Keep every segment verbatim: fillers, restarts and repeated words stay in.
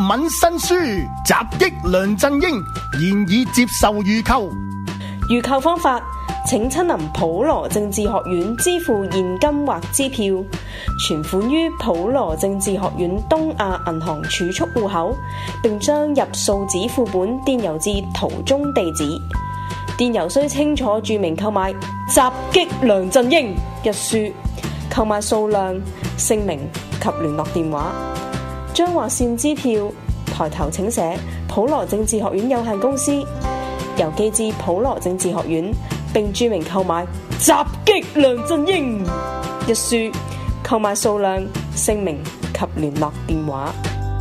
文新書襲擊梁振英，現已接受預購。 預購方法：請親臨普羅政治學院支付現金或支票，存款於普羅政治學院東亞銀行儲蓄戶口，並將入數紙副本電郵至圖中地址。電郵須清楚註明購買襲擊梁振英一書，購買數量、姓名及聯絡電話。將劃線支票抬頭請寫普羅政治學院有限公司，郵寄至普羅政治學院，並註明購買襲擊梁振英一書，購買數量、姓名及聯絡電話。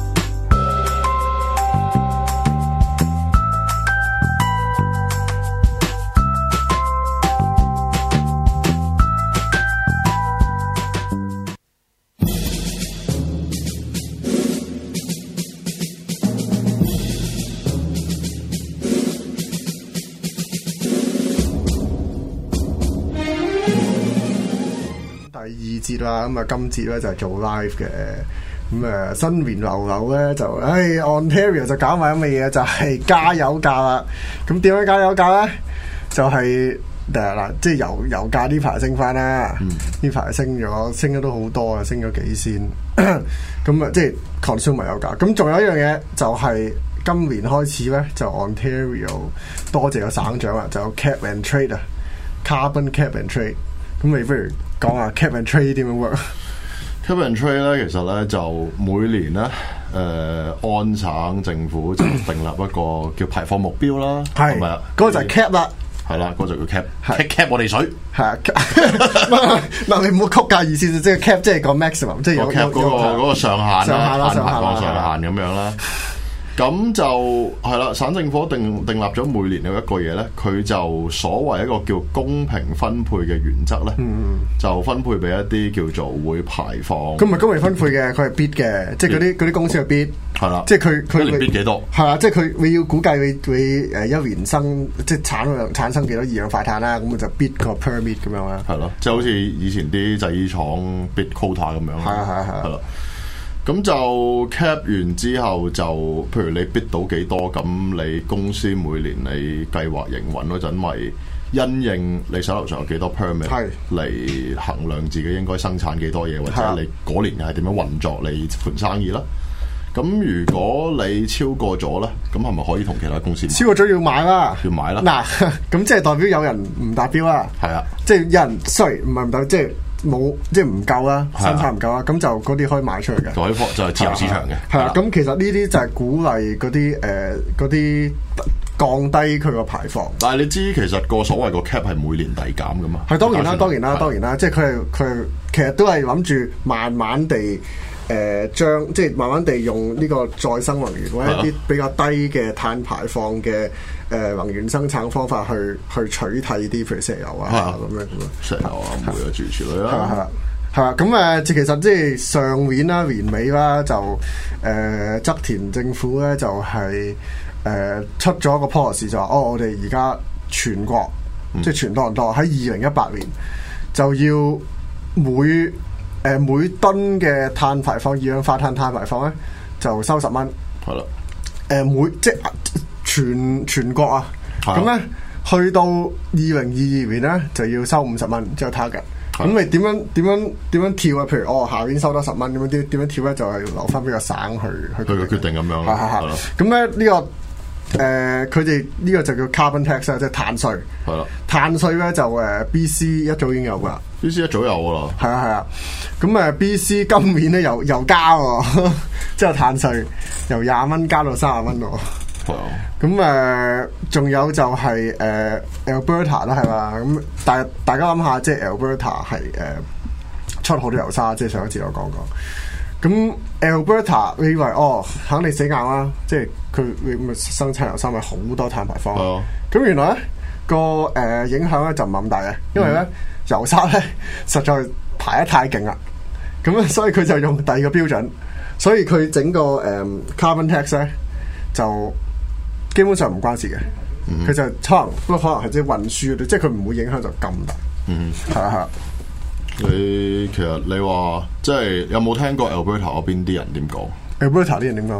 第二節啦，咁啊今節咧就係做 live 嘅，咁啊新年流流咧就，唉 Ontario 就搞埋咁嘅嘢，就係、是、加油價啦。咁點樣加油價咧？就係誒嗱，即係油油價呢排升翻啦，呢排、嗯、升咗，升咗都好多啊，升咗幾仙。咁啊，即係 consumer 油價。咁仲有一樣嘢就係、是、今年開始咧，就 Ontario 多謝個省長啦，就有 cap and trade 啊 ，carbon cap and trade。咁你不如講下 cap and trade 點樣 work？cap and trade 咧，其實咧就每年咧，誒、呃、安省政府就訂立一個叫排放目標啦，係咪啊？ 嗰個就係 cap 啦， 係啦，嗰、那個就叫 cap，cap cap 我哋水， 係啊，嗱你唔好曲解意思，即係 cap 即係個 maximum， 即係有 cap 嗰、那個嗰、那個上限啦， 上限排放上限咁樣啦。咁就係啦，省政府定定立咗每年有一個嘢咧，佢就所謂一個叫公平分配嘅原則咧，嗯、就分配俾一啲叫做會排放。咁唔係公平分配嘅，佢係 bid 嘅，即係嗰啲嗰啲公司係 bid。係啦，即係佢佢一年 bid 幾多？ 係啦，即係佢會要估計會會誒一年生即係產量產生幾多二氧化碳啦，咁就 bid 個 permit 咁樣啦。 係咯，即係好似以前啲製衣廠 bid quota 咁樣。係啊係啊係啊。係啦。咁就 cap 完之後就，譬如你 bid 到幾多，咁你公司每年你計劃營運嗰陣，咪因應你手頭上有幾多 permit 嚟衡量自己應該生產幾多嘢，或者你嗰年係點樣運作你盤生意啦。咁如果你超過咗咧，咁係咪可以同其他公司買？ 超過咗要買啦， 要買啦。 嗱，咁即係代表有人唔達標啦。係啊，即係有人 sorry 唔係唔達標，即係。冇即係唔夠啦，生產唔夠啦，咁就嗰啲可以賣出去嘅， 就係就係自由市場嘅。 係啊，咁其實呢啲就係鼓勵嗰啲誒嗰啲降低佢個排放。 但係你知其實個所謂個 cap 係每年遞減噶嘛？ 係當然啦，當然啦，當然啦，即係佢係佢係其實都係諗住慢慢地誒將即係慢慢地用呢個再生能源或者一啲比較低嘅碳排放嘅。誒、呃、能源生產方法去去取替啲譬如石油啊咁樣咁咯， 石油啊煤啊諸如此類啦， 係啦係啦係啦，咁誒、呃、其實即係上年啦年尾啦就誒側田政府咧就係、是、誒、呃、出咗一個 policy 就話哦我哋而家全國、嗯、即係全多倫多喺二零一八年就要每誒、呃、每噸嘅碳排放二氧化碳碳排放咧就收十蚊，係啦誒每即係。全全國啊，咁咧、啊、去到二零二二年咧就要收五十蚊，即係 target。咁你點樣點樣點樣跳啊？譬如哦，下年收多十蚊咁樣，點點樣跳咧？就係留翻俾個省去去佢嘅決定咁樣。 係係係。咁咧呢個誒，佢哋呢個就叫 carbon tax 啊，即係碳稅。係啦，碳稅咧就誒 B C 一早已經有噶啦 ，B C 一早有噶啦。 係啊係啊。咁誒 B C 今年咧又又加喎，即係碳稅由廿蚊加到三十蚊喎。咁誒，仲、呃、有就係、是、誒、呃、Alberta 啦，係嘛？咁大大家諗下，即係 Alberta 係誒、呃、出好多油沙，即係上一次我講過。咁 Alberta 你以為哦，肯定死硬啦，即係佢咪生產油沙咪好多碳排放。咁、oh. 原來咧個誒、呃、影響咧就唔係咁大嘅，因為咧、mm. 油沙咧實在排得太勁啦。咁所以佢就用第二個標準，所以佢整個誒、呃、carbon tax 咧就。基本上唔關事嘅，佢、嗯、就可能不過可能係即係運輸嗰啲，即係佢唔會影響就咁大。嗯，係啊係啊。 你其實你話即係有冇聽過 Alberta 嗰邊啲人點講 ？Alberta 啲人點講咧？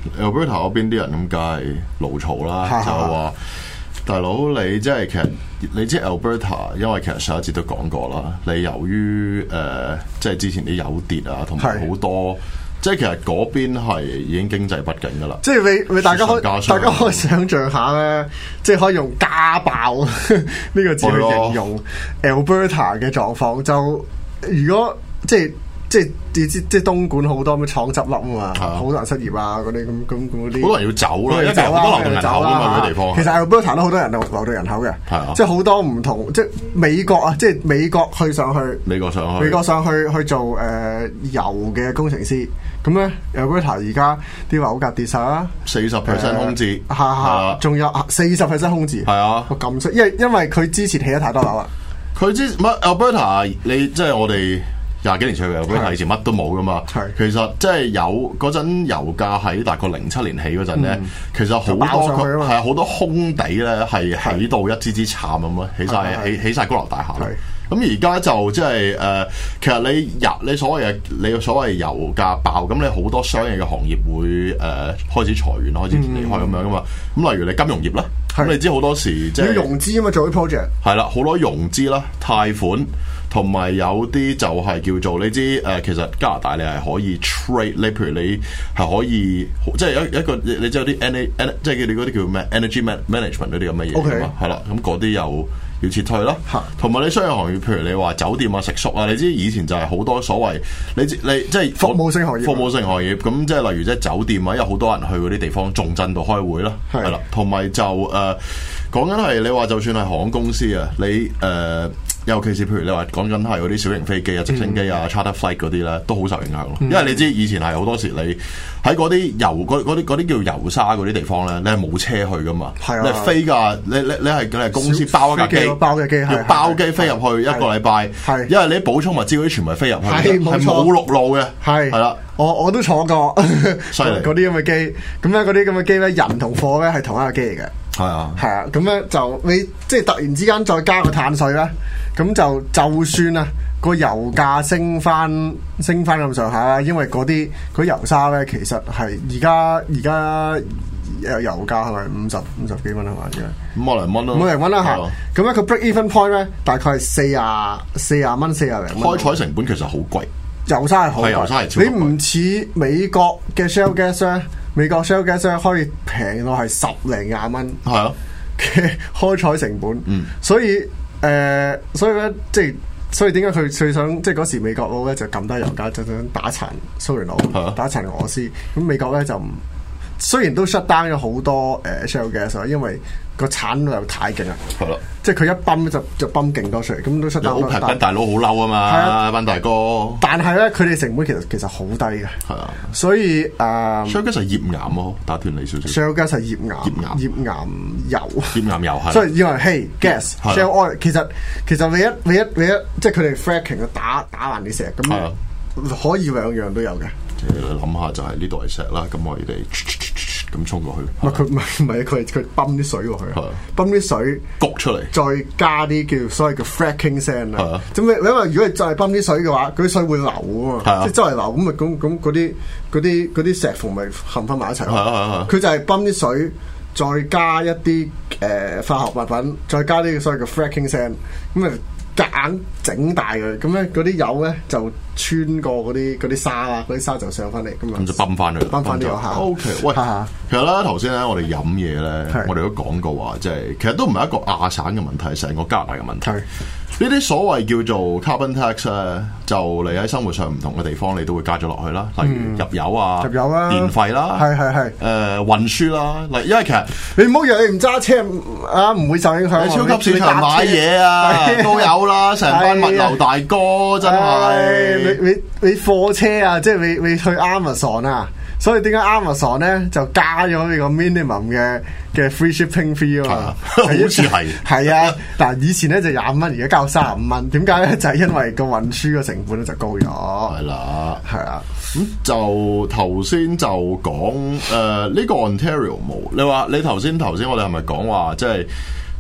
Alberta 嗰邊啲人咁梗係勞嘈啦，就話大佬你即係其實你知 Alberta， 因為其實上一節都講過啦，你由於誒、呃、即係之前啲油跌啊，同埋好多。即係其實嗰邊係已經經濟不景㗎啦， 即係你你大家可大家可以想像下咧，即係可以用家暴呢個字去形容 Alberta 嘅狀況。就如果即係即係你知即係東莞好多咩廠執笠啊嘛，好多人失業啊嗰啲咁咁咁嗰啲， 好多人要走啦，因為好多流動人口啊嘛嗰啲地方。 其實 Alberta 都好多人流流動人口嘅，即係好多唔同即係美國啊，即係美國去上去， 美國上去， 美國上去去做誒、呃、油嘅工程師。咁咧 Alberta 而家啲樓價跌晒啦， 四十 percent 空置， 係係，仲有四十 percent 空置， 係啊， 咁衰，因為因為佢之前起咗太多樓啦。 佢之唔係 Alberta，你即係我哋廿幾年前去 Alberta，以前乜都冇噶嘛。係，其實即係有嗰陣油價喺大概零七年起嗰陣咧，嗯、其實好多係啊好多空地咧係起到一支支杉咁咯，起晒起起曬高樓大廈。咁而家就即係誒，其實你油你所謂嘅你所謂油價爆，咁你好多商業嘅行業會誒、呃、開始裁員，開始離開咁樣噶嘛。咁例如你金融業啦，咁你知好多時即係融資啊嘛，做啲 project 係啦，好多融資啦、貸款，同埋有啲就係叫做你知誒、呃，其實加拿大你係可以 trade，你譬如你係可以即係一一個你你知有啲 energy 即係佢哋嗰啲叫咩 energy management 嗰啲咁嘅嘢啊嘛，係啦，咁嗰啲又要撤退啦，同埋你商業行業，譬如你話酒店啊、食宿啊，你知以前就係好多所謂你你即係服務性行業， 服務性行業咁即係例如即係酒店啊，有好多人去嗰啲地方重鎮度開會啦，係啦，同埋就誒講緊係你話就算係航空公司啊，你誒。呃尤其是譬如你話講緊係嗰啲小型飛機啊、直升機啊、嗯、charter flight 嗰啲咧，都好受影響咯。嗯、因為你知以前係好多時你喺嗰啲油嗰啲嗰啲叫油沙嗰啲地方咧，你係冇車去噶嘛，啊、你係飛㗎，你你你係你係公司包一架機， 包嘅機要包機飛入去一個禮拜，因為你啲補充物資嗰啲全部係飛入去，係冇陸路嘅，係係啦。 我我都坐過， 犀利嗰啲咁嘅機，咁咧嗰啲咁嘅機咧，人同貨咧係同一個機嚟嘅， 係啊， 係啊，咁咧就你即係突然之間再加個碳稅咧，咁就就算啊個油價升翻升翻咁上下啦，因為嗰啲嗰油沙咧其實係而家而家誒油價係咪五十五十幾蚊啊嘛？而家五廿零蚊咯， 五廿零蚊啦嚇，咁咧個 break even point 咧大概係四廿四廿蚊四廿零蚊， 開採成本其實好貴。 油沙係好， 油沙係超貴， 你唔似美國嘅 shale gas 咧，美國 shale gas 咧可以平到係十零廿蚊，係啊嘅開採成本，嗯，所以誒、呃，所以咧即係，所以點解佢最想即係嗰時美國佬咧就撳低油價，就想打殘蘇聯佬，啊、打殘俄羅斯，咁美國咧就唔。雖然都 shut down 咗好多誒 shale gas，因為個產量太勁啦，係咯，即係佢一泵就就泵勁多出嚟，咁都 shut down。好平班大佬好嬲啊嘛，係啊，班大哥。 但係咧，佢哋成本其實其實好低嘅，係啊，所以誒 shale gas 係頁岩咯，打斷你少少。 shale gas 係頁岩，頁岩頁岩油， 頁岩油係。 所以因為氣 gas shale oil 其實其實你一你一你一即係佢哋 fracking 嘅打打爛啲石咁，可以兩樣都有嘅。 即係諗下就係呢度係石啦，咁我哋咁衝過去。 唔係佢唔係唔係佢佢泵啲水過去，泵啲水焗出嚟， 再加啲叫所謂叫 fracking sand 啊。咁你你話如果係再泵啲水嘅話，嗰啲水會流啊嘛，即係周圍流咁咪咁咁嗰啲嗰啲嗰啲石縫咪冚翻埋一齊咯。佢就係泵啲水，再加一啲誒化學物品，再加啲所謂嘅 fracking sand，咁啊夾硬整大佢，咁咧嗰啲油咧就穿過嗰啲嗰啲沙啊，嗰啲沙就上翻嚟，咁啊， 咁就泵翻佢， 泵翻啲油下。 O K， 喂，其實咧頭先咧我哋飲嘢咧，我哋都講過話，即係其實都唔係一個亞省嘅問題，成個加拿大嘅問題。呢啲所謂叫做 carbon tax 咧，就你喺生活上唔同嘅地方，你都會加咗落去啦。例如入油啊、 入油啊、 電費啦， 係係係， 誒運輸啦。嗱，因為其實你唔好以為你唔揸車啊，唔會受影響。 喺超級市場買嘢啊，都有啦，成班物流大哥真係。 你你你貨車啊，即係你你去 Amazon 啊。所以點解 Amazon 咧就加咗呢個 minimum 嘅嘅 free shipping fee 啊嘛？ 好似係係啊，但係以前咧就廿五蚊，而家交三十五蚊。點解咧？就係、是、因為個運輸嘅成本咧就高咗。 係啦， 係啊。 咁、嗯、就頭先就講誒呢個 Ontario 冇。你話你頭先頭先我哋係咪講話即係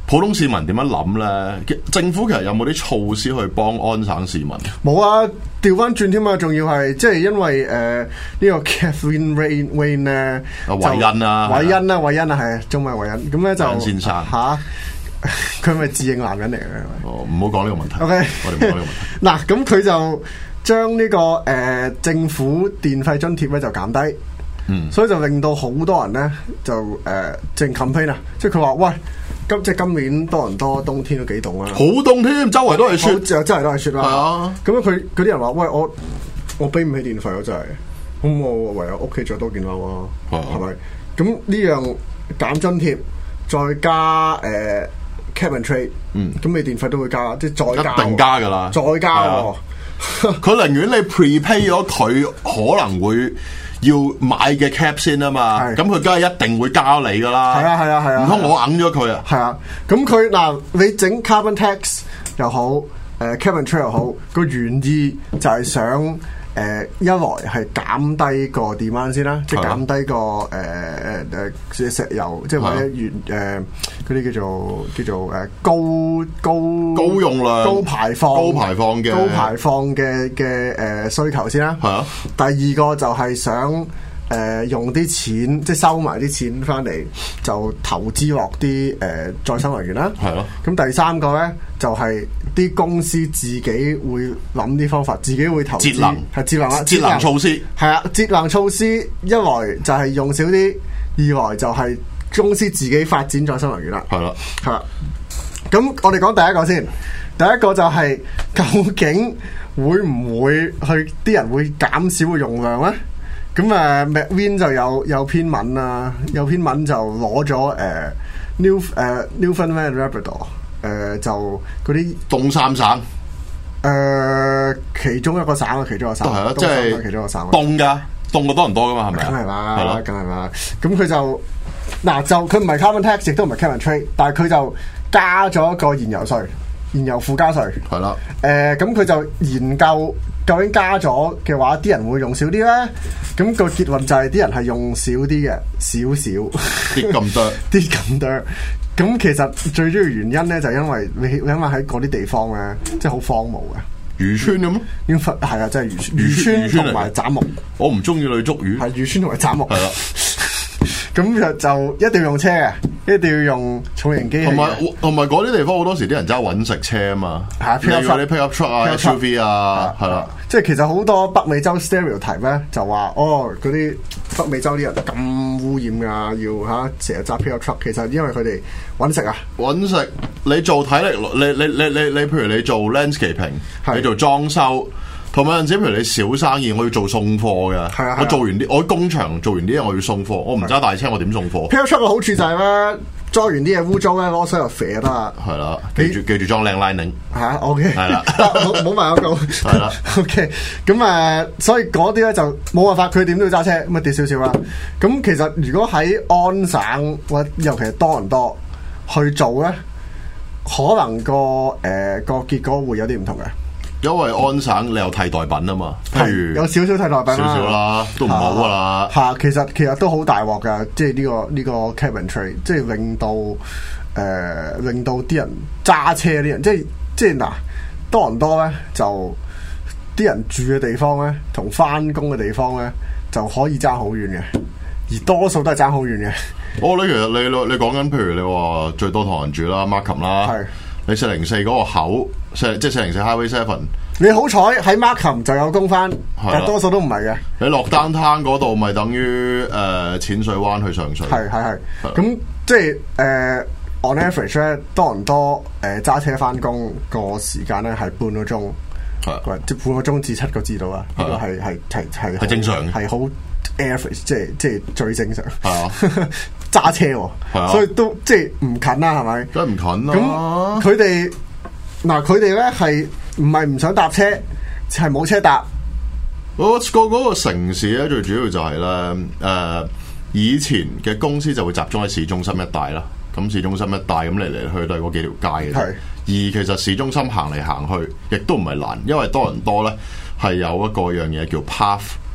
普通市民點樣諗咧？政府其實有冇啲措施去幫安省市民？ 冇啊，調翻轉添啊！仲要係即係因為誒、呃這個、呢個 Catherine Rain Wayne 咧， 啊韋恩啊， 韋恩啊，韋恩啊，係中文韋恩。咁咧就先生嚇，佢係咪自認男人嚟嘅？ 哦，唔好講呢個問題。 OK， 我哋唔講呢個問題。 嗱，咁佢就將呢、這個誒、呃、政府電費津貼咧就減低。嗯，所以就令到好多人咧就誒正 campaign 啊，即係佢話喂，今即係今年多倫多冬天都幾凍啊， 好凍添，周圍都係雪， 就周圍都係雪啦。係啊，咁樣佢嗰啲人話喂，我我俾唔起電費啊，真係，咁我唯有屋企着多件褸啊，係咪？咁呢樣減津貼，再加誒、呃、cap and trade，嗯，咁你電費都會加，即係再加， 一定加噶啦， 再加喎。 佢寧願你 prepay 咗佢可能會要買嘅 cap 先啊嘛，咁佢梗係一定會加你噶啦。係啊係啊係啊，唔通我揞咗佢啊？係啊，咁佢嗱你整 carbon tax 又好，誒、呃、cap and trade 又好，個原意就係想誒、呃、一來係減低個 demand 先啦，即係減低個誒誒誒石油，即係或者原誒嗰啲叫做叫做誒高高高用量、高排放、高排放嘅高排放嘅嘅誒需求先啦。係啊，第二個就係想誒、呃、用啲錢，即係收埋啲錢翻嚟，就投資落啲誒再生能源啦。係咯。咁第三個咧就係、是、啲公司自己會諗啲方法，自己會投資節能，係節能啦，節能措施係啊，節能措施一來就係用少啲，二來就係公司自己發展再生能源啦。係啦，係啦。咁我哋講第一個先，第一個就係、是、究竟會唔會去啲人會減少個用量咧？咁誒 McWin 就有有篇文啊，有篇文就攞咗誒 New 誒 Newfoundland Labrador 誒就嗰啲東三省誒、呃、其中一個省啊，其中一個省都係啊，即係其中一個省凍㗎，凍過多倫多㗎嘛，係咪啊？梗係啦，係咯，梗係啦。咁佢就嗱就佢唔係 carbon tax，亦都唔係 cap and trade，但係佢就加咗一個燃油稅。燃油附加稅係啦，誒咁佢就研究究竟加咗嘅話，啲人會用少啲咧？咁、個結論就係啲人係用少啲嘅，少少啲咁多，啲咁多。咁其實最主要原因咧，就係、因為你因為喺嗰啲地方咧，即係好荒蕪嘅漁村咁咯。應該係啊，即係漁漁村同埋斬木。我唔中意去捉魚，係漁村同埋斬木係啦。咁就就一定要用車嘅，一定要用重型機器。同埋同埋嗰啲地方好多時啲人揸揾食車啊嘛，例如啲 pick up truck 啊、S U V 啊，係啦。即係其實好多北美洲 stereotype 咧，就話哦嗰啲北美洲啲人咁污染㗎，要嚇成日揸 pick up truck。其實因為佢哋揾食啊，揾食。你做體力，你你你你你，譬如你做 landscaping， 你做裝修。同埋有陣時，譬如你小生意，我要做送貨嘅，啊、我做完啲，我喺工場做完啲嘢，我要送貨，我唔揸大車，我點送貨 ？Pick up truck 嘅好處就係咧，裝完啲嘢污糟咧，攞水又肥就得啦。係啦，記住記住裝靚 lining 嚇 ，OK，係啦，冇冇埋嗰個，係啦，OK，咁誒，所以嗰啲咧就冇辦法，佢點都要揸車，咁啊跌少少啦。咁其實如果喺安省或者尤其係多倫多去做咧，可能個誒、呃、個結果會有啲唔同嘅。因為安省你有替代品啊嘛，譬如有少少替代品啦，少少啦，都唔好噶啦。嚇、啊，其實其實都好大鑊噶，即係呢、呢個呢、呢個 cap and trade，即係令到誒、呃、令到啲人揸車啲人，即係即係嗱，多倫多咧就啲人住嘅地方咧，同翻工嘅地方咧就可以爭好遠嘅，而多數都係爭好遠嘅。我覺得其實你你講緊譬如你話最多同人住啦 Markham 啦，係你四零四嗰個口。即係四零四 Highway Seven，你好彩喺 Markham 就有工翻，但多數都唔係嘅。你落 downtown 嗰度，咪等於誒淺水灣去上水。係係係。咁即係誒、呃、on average 咧，多倫多誒揸、呃、車翻工個時間咧係半個鐘，係即係半個鐘至七個字度啊。呢個係係係係係正常，係好 average， 即係即係最正常。係啊，揸車喎，啊、所以都即係唔近啦，係咪？梗係唔近啦。咁佢哋。嗱，佢哋咧係唔係唔想搭車，係冇車搭。我個嗰個城市咧，最主要就係、是、咧，誒、呃，以前嘅公司就會集中喺市中心一帶啦。咁市中心一帶咁嚟嚟去去都係嗰幾條街嘅。係。而其實市中心行嚟行去，亦都唔係難，因為多倫多咧係有一個樣嘢叫 path。咁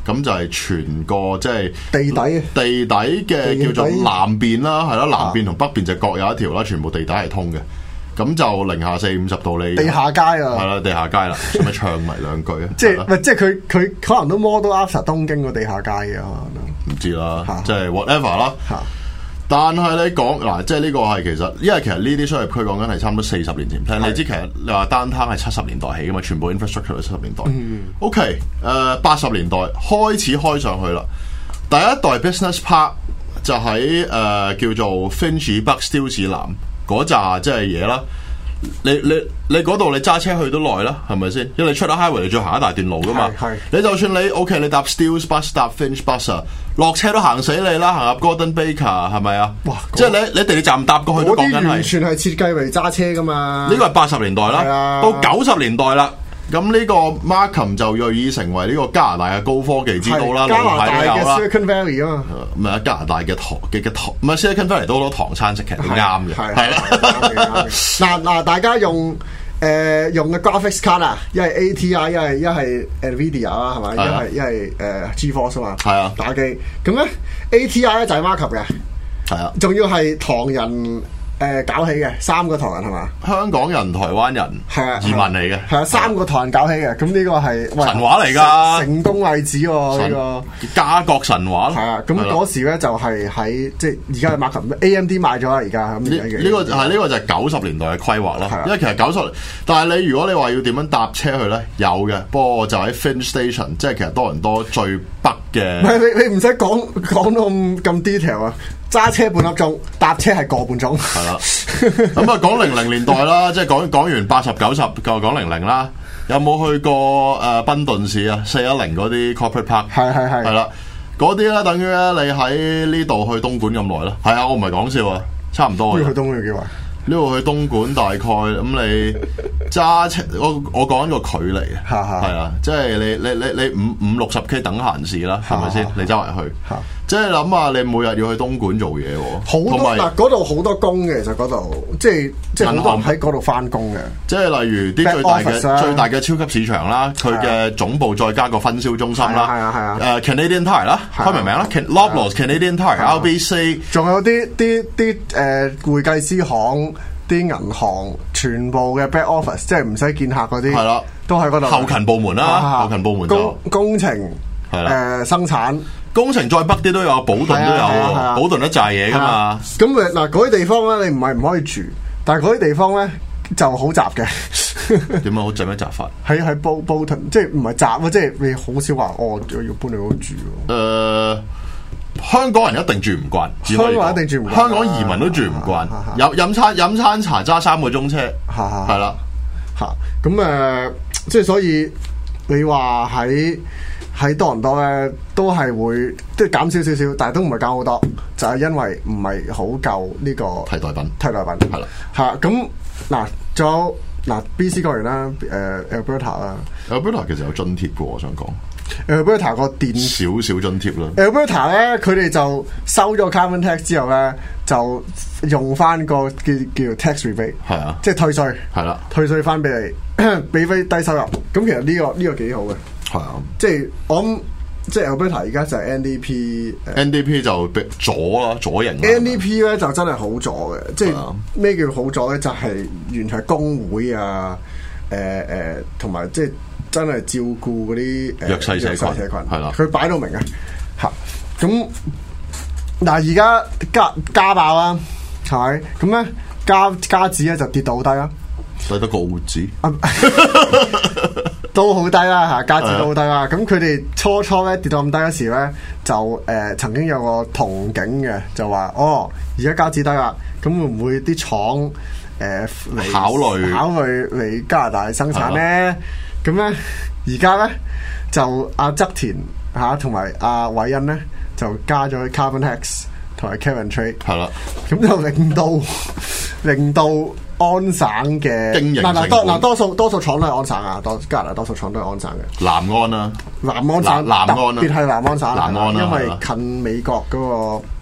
咁就係全個即係地底地底嘅叫做南邊啦，係啦，南邊同北邊就各有一條啦，全部地底係通嘅。咁就零下四五十度你地下街啊， 係啦，地下街啦，使咪唱埋兩句啊？ 即係唔係即係佢佢可能都 model after 東京個地下街嘅， 唔知啦，即係 whatever 啦。但係你講嗱，即係呢個係其實，因為其實呢啲商業區講緊係差唔多四十年前 plan。你知其實你話 downtown係七十年代起噶嘛，全部 infrastructure 都七十年代。嗯、OK，誒八十年代開始開上去啦。第一代 business park 就喺誒、呃、叫做 Finchley 北 Steeles 市南嗰扎即係嘢啦。你你你嗰度你揸車去都耐啦，係咪先？因為你出咗 highway，你再行一大段路噶嘛。你就算你 OK，你搭 Steeles bus 搭 Finch bus 啊，落車都行死你啦，行入 Gordon Baker 係咪啊？哇！即係你你地鐵站搭過去都講緊係完全係設計為揸車噶嘛。 呢個係八十年代啦， 啊、 到九十年代啦。咁呢個 Markham 就銳意成為呢個加拿大嘅高科技之都啦， 加拿大嘅 Silicon Valley 啊嘛， 唔係加拿大嘅糖嘅嘅糖，唔係 Silicon Valley 都好多唐餐食，其實都啱嘅，係啦。 嗱嗱，大家用誒、呃、用嘅 graphics card 啊，一係 A T I， 一係一係 Nvidia 啦，係咪？一係一係誒 GeForce 啊嘛，係啊，打機。咁咧 A T I 咧就係 Markham 嘅，係啊，仲要係唐人。誒、呃、搞起嘅三個唐人係嘛？ 香港人、台灣人係啊，移民嚟嘅係啊，三個唐人搞起嘅。咁呢個係神話嚟㗎， 成功例子喎、哦、呢神、 這個家國神話。 係啊，咁嗰時咧就係喺即係而家嘅 Markham A M D 買咗啦，而家咁呢呢個係呢、這個就係九十年代嘅規劃啦。啊、因為其實九十，但係你如果你話要點樣搭車去咧，有嘅。不過就喺 Finch Station，即係其實多倫多最北嘅。 唔係你你唔使講講到咁咁 detail 啊！揸車半粒鐘，搭車係個半鐘。係啦，咁啊講零零年代啦，即係講講完八十九十，就講零零啦。有冇去過誒賓頓市啊？四一零嗰啲 corporate park，係係係，係啦，嗰啲咧等於咧你喺呢度去東莞咁耐啦。係啊，我唔係講笑啊，差唔多嘅。去東莞要幾耐？呢度去東莞大概咁你揸車，我我講緊個距離啊，係啊，即係你你你你五五六十 K 等閒事啦，係咪先？你周圍去。即係諗下，你每日要去東莞做嘢喎，好多嗱嗰度好多工嘅，其實嗰度即係即係好多人喺嗰度翻工嘅。即係例如啲最大嘅最大嘅超級市場啦，佢嘅總部再加個分銷中心啦，係啊係啊，誒 Canadian Tire 啦，開明名啦 ，Loblaws Canadian Tire、R B C， 仲有啲啲啲誒會計師行、啲銀行，全部嘅 back office， 即係唔使見客嗰啲，係啦，都喺嗰度。後勤部門啦，後勤部門工工程係啦，誒生產。工程再北啲都有，保頓都有，啊啊、保頓都炸嘢噶嘛。咁誒嗱，嗰啲地方咧，你唔係唔可以住，但係嗰啲地方咧就好雜嘅。點樣好雜咩雜法？喺喺保保頓，即係唔係雜啊？即係你好少話，我要搬去嗰度住。誒、呃，香港人一定住唔慣，香港人一定住唔慣，香港移民都住唔慣。飲飲餐飲餐茶揸三個鐘車，係啦嚇。咁誒，即係所以你話喺。喺多倫多咧，都係會即係減少少少，但係都唔係減好多，就係、是、因為唔係好夠呢個替代品。替代品係啦，嚇咁嗱，仲有嗱 B C 講完啦，誒、呃、Alberta 啦 ，Alberta 其實有津貼嘅，我想講 Alberta 個電少少津貼啦。Alberta 咧，佢哋就收咗 carbon tax 之後咧，就用翻個叫叫 tax rebate， 係啊，即係退稅，係啦，退稅翻俾你，俾翻低收入。咁其實呢、這個呢、這個幾好嘅。係啊，即係我諗，即係 Alberta 而家就係 N D P，N D P 就左啦，左型。N D P 咧就真係好左嘅，即係咩叫好左咧？就係、是、完全係工會啊，誒、呃、誒，同、呃、埋即係真係照顧嗰啲弱勢社群，係啦，佢擺到明啊，吓咁嗱，而家加加爆啦，係咪？咁咧加加紙咧就跌到好低啦，低得個澳紙。都好低啦嚇，價值都好低啦。咁佢哋初初咧跌到咁低嗰時咧，就誒、呃、曾經有個憧憬嘅，就話哦，而家價值低啦，咁會唔會啲廠誒嚟考慮考慮嚟加拿大生產咧？咁咧而家咧就阿側田嚇同埋阿偉恩咧就加咗 carbon tax 同埋 cap and trade 係啦，咁就令到令到。安省嘅經營，嗱嗱多嗱多數多數廠都係安省啊，多加拿大多數廠都係安省嘅。南安啦，南安省，南安啦，特別係南安省，南安啦，因為近美國嗰個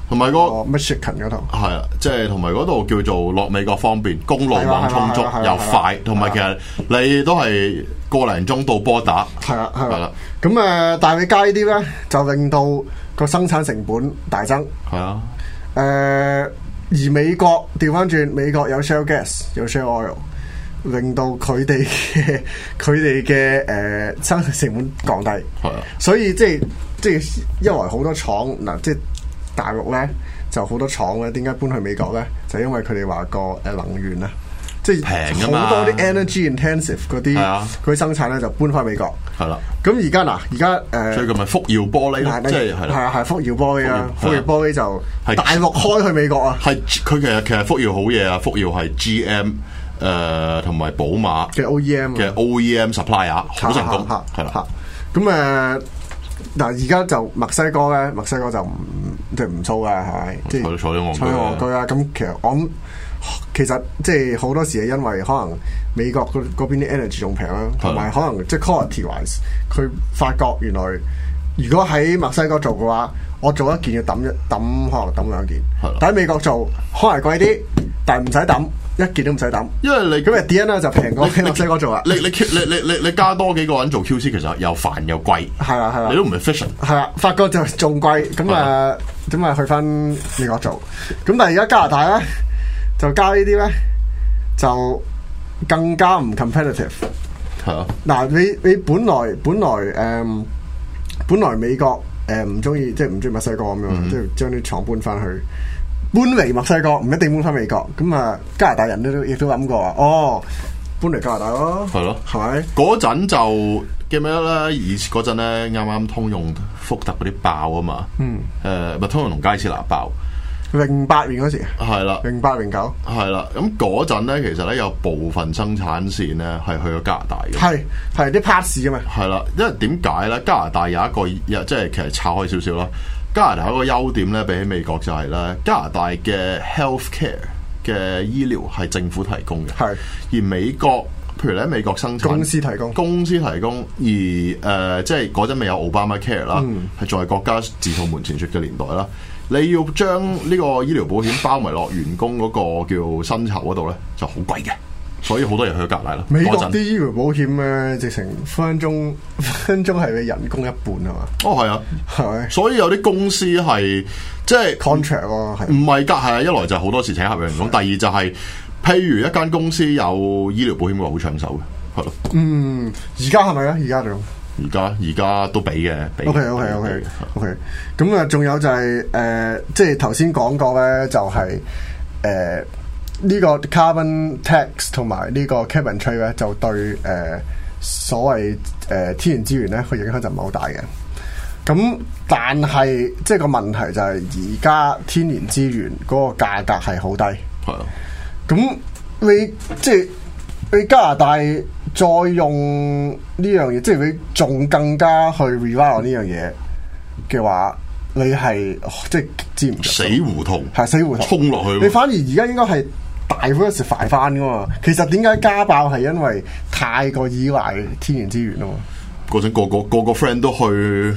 同埋個 Michigan 嗰度係啊，即係同埋嗰度叫做落美國方便，公路網充足又快，同埋其實你都係個零鐘到波打。 係啦，係啦。咁誒，大美街呢啲咧就令到個生產成本大增。 係啊。 誒、呃，而美國調翻轉，美國有 shale gas， 有 shale oil， 令到佢哋嘅佢哋嘅誒生產成本降低。係啊。所以即係即係一來好多廠嗱，即係大陸咧就好多廠咧，點解搬去美國咧？就因為佢哋話個誒能源啊，即係平啊嘛，好多啲 energy intensive 嗰啲嗰啲生產咧就搬翻美國。係啦。咁而家嗱，而家誒最近咪福耀玻璃咯，即係係係啊係福耀玻璃啊，福耀玻璃就大陸開去美國啊。係佢其實其實福耀好嘢啊，福耀係 G M 誒同埋寶馬嘅 O E M 嘅 O E M supplier 好成功係啦。 咁誒。嗱，而家就墨西哥咧，墨西哥就唔即係唔粗嘅，係咪？即係坐咗戇居， 坐咗戇居啦。咁其實我諗，其實即係好多時係因為可能美國嗰嗰邊啲 energy 仲平啦，同埋可能即係 quality wise，佢發覺原來如果喺墨西哥做嘅話，我做一件要抌一抌，可能抌兩件。但喺美國做可能貴啲，但係唔使抌。一件都唔使抌，因為你咁啊 D N 咧就平過喺墨西哥做啦。 你你你你你你加多幾個人做 Q C， 其實又煩又貴。 係啦係啦， 你都唔 efficient。 係啦，法國就仲貴，咁啊咁啊去翻美國做。咁但係而家加拿大咧就加呢啲咧就更加唔 competitive。係啊，嗱你你本來本來誒、嗯、本來美國誒唔中意即係唔中意墨西哥咁樣，即係將啲廠搬翻去。搬嚟墨西哥唔一定搬翻美國，咁啊加拿大人都亦都諗過啊，哦搬嚟加拿大咯， 係咯， 係咪？ 嗰陣就記唔記得咧？以前嗰陣咧啱啱通用福特嗰啲爆啊嘛，嗯，誒咪通用同佳士拿爆， 零八年嗰時係啦， 零八零九係啦，咁嗰陣咧其實咧有部分生產線咧係去咗加拿大嘅， 係係啲 parts 㗎嘛，係啦，因為點解咧？加拿大有一個即係其實拆開少少啦。加拿大有一個優點咧，比起美國就係咧，加拿大嘅 healthcare 嘅醫療係政府提供嘅，係而美國，譬如你喺美國生產公司提供， 公司提供，而誒、呃、即係嗰陣未有 Obamacare 啦，係仲係國家自掃門前雪嘅年代啦。你要將呢個醫療保險包埋落員工嗰個叫薪酬嗰度咧，就好貴嘅。所以好多人去加拿大啦。 美國啲醫療保險咧，直情分分鐘分分鐘係你人工一半係嘛？ 哦，係啊，係咪？所以有啲公司係即係 contract 咯， 唔係㗎，係啊。一來就好多時請合約員工，第二就係、是、譬如一間公司有醫療保險嘅話，好搶手嘅，係咯。 嗯，而家係咪啊？而家仲而家而家都俾嘅。 O K O K O K O K。咁啊，仲有就係、是、誒、呃，即係頭先講過咧，就係、是、誒。呃呢個 carbon tax 同埋呢個 cap and trade 咧，就對誒、呃、所謂誒、呃、天然資源咧，佢影響就唔係好大嘅。咁但係即係個問題就係而家天然資源嗰個價格係好低。係啊。咁你即係你加拿大再用呢樣嘢，即係你仲更加去 rely on 呢樣嘢嘅話，你係即係知唔死胡同， 係死胡同衝落去。 你反而而家應該係大嗰時快翻噶嘛？其實點解家爆係因為太過依賴天然資源啊嘛？ 嗰陣個個個個 friend 都去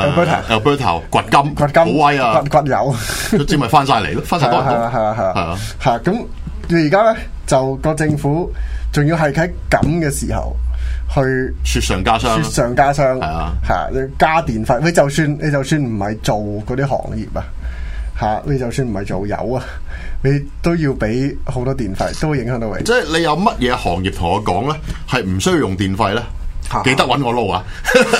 Alberta 掘金， 掘金好威啊！ 掘油， 都知咪翻晒嚟咯，翻晒多人工。 係啊係啊係啊係啊係啊！咁你而家咧就個政府仲要係喺咁嘅時候去雪上加霜， 雪上加霜係啊係啊！你加電費，你就算你就算唔係做嗰啲行業啊。吓，你就算唔係做油啊，你都要俾好多電費，都會影響到你。 即係你有乜嘢行業同我講咧，係唔需要用電費咧？記得搵我撈啊！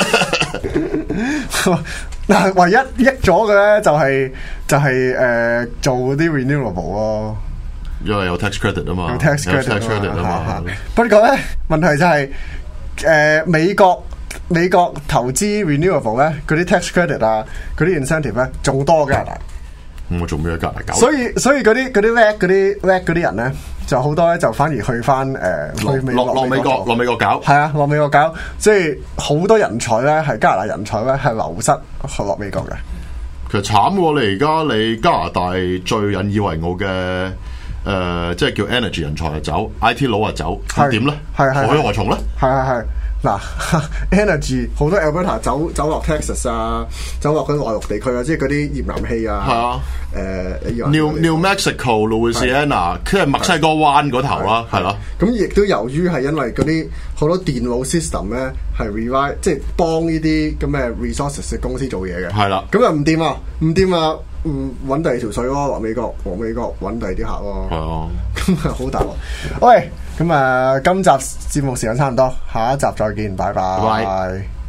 嗱，唯一益咗嘅咧就係、是、就係、是、誒、呃、做啲 renewable 咯， 因為有 tax credit 啊嘛， 有 tax credit 啊嘛。 不過咧問題就係、是、誒、呃、美國美國投資 renewable 咧，嗰啲 tax credit 啊，嗰啲 incentive 咧仲多嘅。 我做咩加拿大搞？ 所以所以嗰啲嗰啲叻嗰啲叻嗰啲人咧，就好多咧，就反而去翻誒、呃、去落落美國落美國搞， 係啊，落美國搞，即係好多人才咧，係加拿大人才咧，係流失去落美國嘅。 其實慘喎！你而家你加拿大最引以為傲嘅誒、呃，即係叫 energy 人才就走 ，I T 佬啊走，咁點咧？ 係係何去何從咧？ 係係係， 嗱，Energy 好多 Alberta 走走落 Texas 啊，走落嗰啲內陸地區啊，即係嗰啲頁岩氣啊。係啊，誒 New New Mexico、Louisiana，即係墨西哥灣嗰頭啦，係咯。 咁亦都由於係因為嗰啲好多電腦 system 咧係 revive， 即係幫呢啲咁嘅 resources 嘅公司做嘢嘅。係啦，咁又唔掂啊，唔掂啊，嗯，揾第二條水咯，落美國，往美國揾第二啲客咯。係啊，咁啊好大鑊。喂！咁啊，今集節目時間差唔多，下一集再見，拜拜。Bye bye。